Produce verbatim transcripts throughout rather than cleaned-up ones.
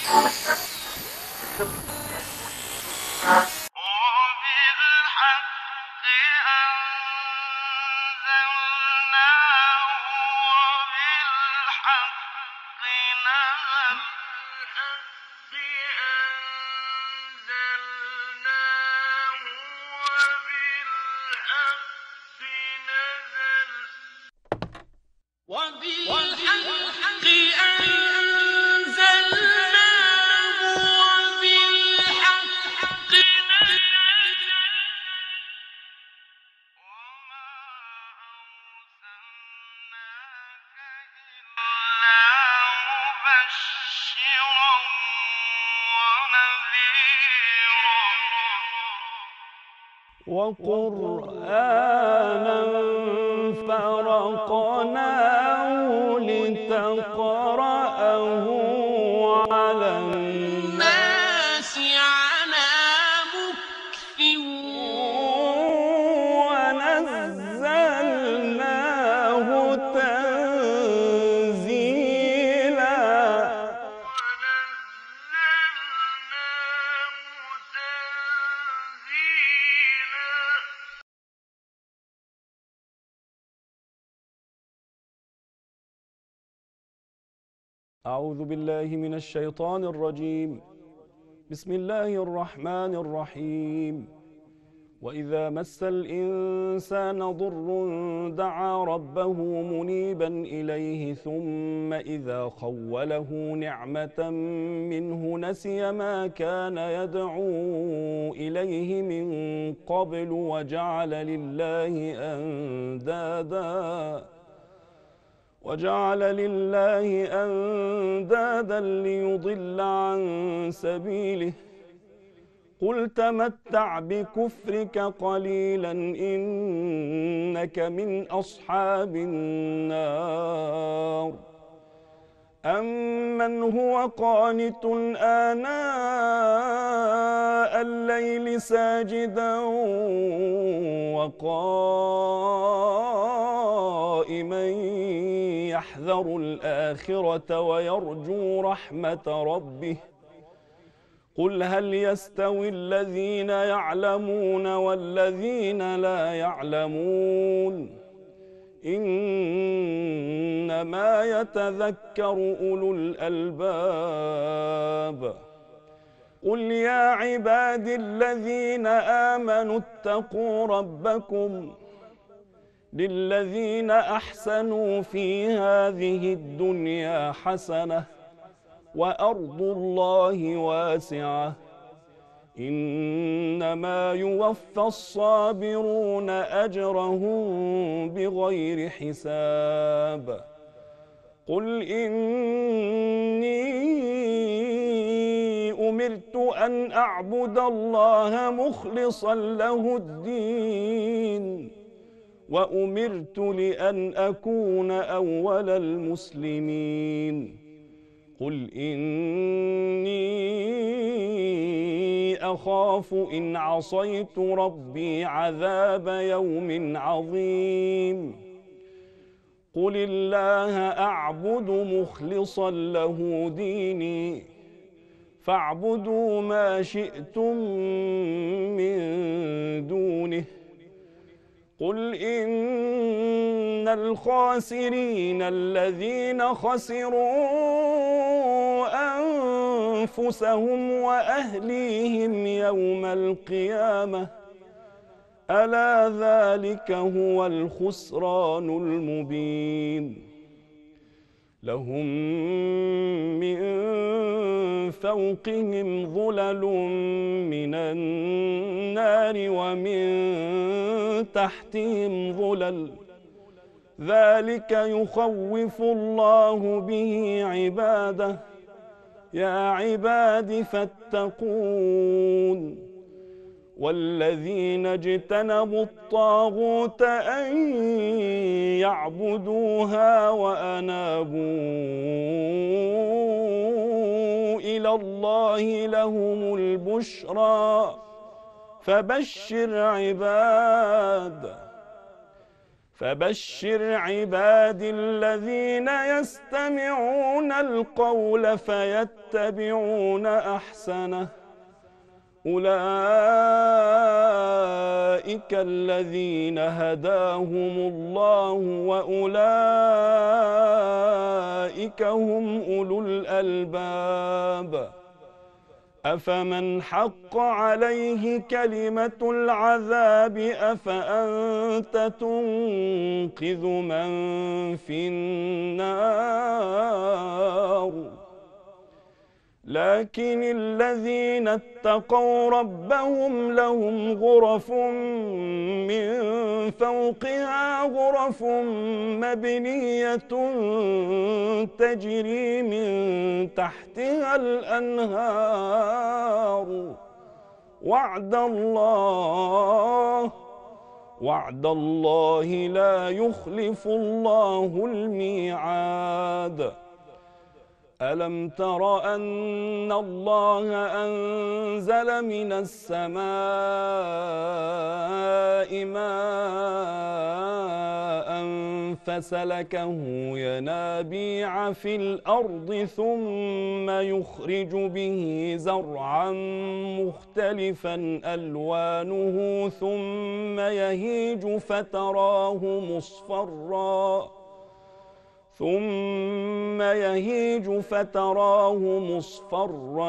وقرآنا فرقناه لتقرأه على الناس على مكث ونزلناه تنزيلا. أعوذ بالله من الشيطان الرجيم. بسم الله الرحمن الرحيم. وإذا مس الإنسان ضر دعا ربه منيبا إليه ثم إذا خوله نعمة منه نسي ما كان يدعو إليه من قبل وجعل لله أندادا وجعل لله أندادا ليضل عن سبيله. قل تمتع بكفرك قليلا إنك من أصحاب النار. أمن هو قانت آناء الليل ساجدا وقائما يحذر الآخرة ويرجو رحمة ربه. قل هل يستوي الذين يعلمون والذين لا يعلمون إنما يتذكر أولو الألباب. قل يا عبادي الذين آمنوا اتقوا ربكم للذين أحسنوا في هذه الدنيا حسنة وأرض الله واسعة إنما يوفى الصابرون أجرهم بغير حساب. قل إني أمرت أن أعبد الله مخلصا له الدين وأمرت لأن أكون أول المسلمين. قل إني أخاف إن عصيت ربي عذاب يوم عظيم. قل الله أعبد مخلصا له ديني فاعبدوا ما شئتم من دونه. قل إن الخاسرين الذين خسروا أنفسهم وأهليهم يوم القيامة ألا ذلك هو الخسران المبين. لهم من فوقهم ظلل من النار ومن تحتهم ظلل ذلك يخوف الله به عباده. يا عباد فاتقون. والذين اجتنبوا الطاغوت أن يعبدوها وأنابوا إلى الله لهم البشرى فبشر عباد فبشر عبادي الذين يستمعون القول فيتبعون أحسنه أولئك الذين هداهم الله وأولئك هم أولو الألباب أفمن حق عليه كلمة العذاب أفأنت تنقذ من في النار لكن الذين اتقوا ربهم لهم غرف من فوقها غرف مبنية تجري من تحتها الأنهار وعد الله وعد الله لا يخلف الله الميعاد ألم تر أن الله أنزل من السماء ماء فسلكه ينابيع في الأرض ثم يخرج به زرعا مختلفا ألوانه ثم يهيج فتراه مصفرا ثم يهيج فتراه مصفرا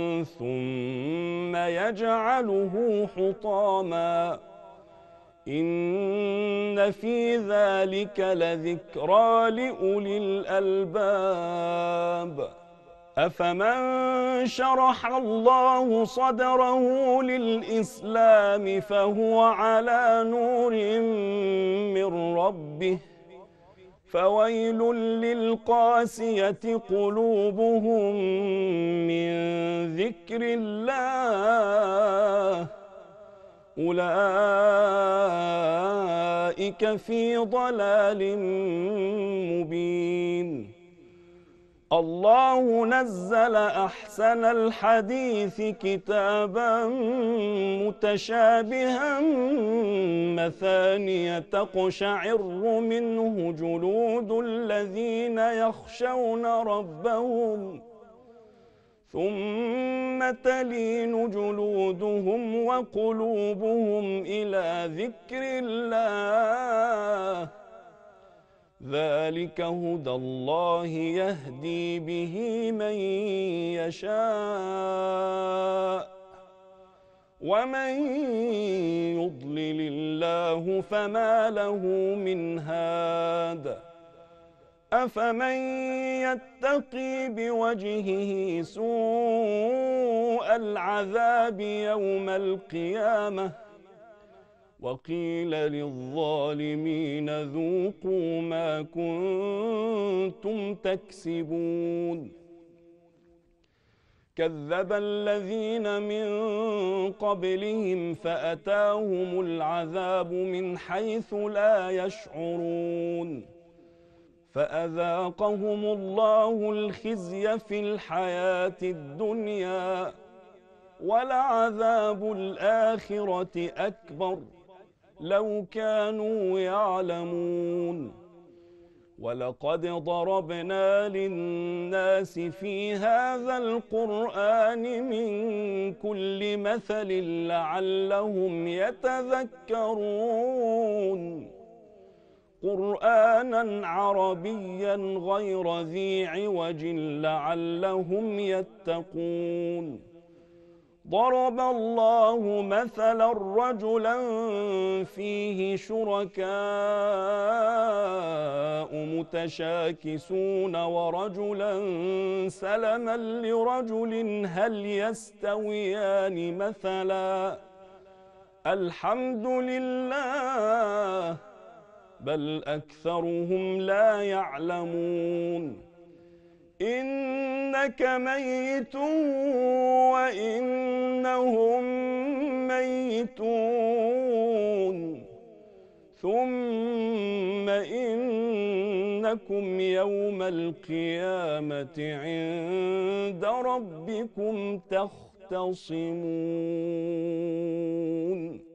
ثم يجعله حطاما إن في ذلك لذكرى لأولي الألباب أفمن شرح الله صدره للإسلام فهو على نور من ربه فويل للقاسية قلوبهم من ذكر الله أولئك في ضلال مبين الله نزل أحسن الحديث كتابا متشابها مثانية تقشعر منه جلود الذين يخشون ربهم ثم تلين جلودهم وقلوبهم إلى ذكر الله ذلك هدى الله يهدي به من يشاء ومن يضلل الله فما له من هاد أفمن يتقي بوجهه سوء العذاب يوم القيامة وقيل للظالمين ذوقوا ما كنتم تكسبون كذب الذين من قبلهم فأتاهم العذاب من حيث لا يشعرون فأذاقهم الله الخزي في الحياة الدنيا ولعذاب الآخرة أكبر لو كانوا يعلمون ولقد ضربنا للناس في هذا القرآن من كل مثل لعلهم يتذكرون قرآنا عربيا غير ذي عوج لعلهم يتقون ضرب الله مثلا رجلا فيه شركاء متشاكسون ورجلا سلما لرجل هل يستويان مثلا الحمد لله بل أكثرهم لا يعلمون إنك ميت وإنهم ميتون ثم إنكم يوم القيامة عند ربكم تختصمون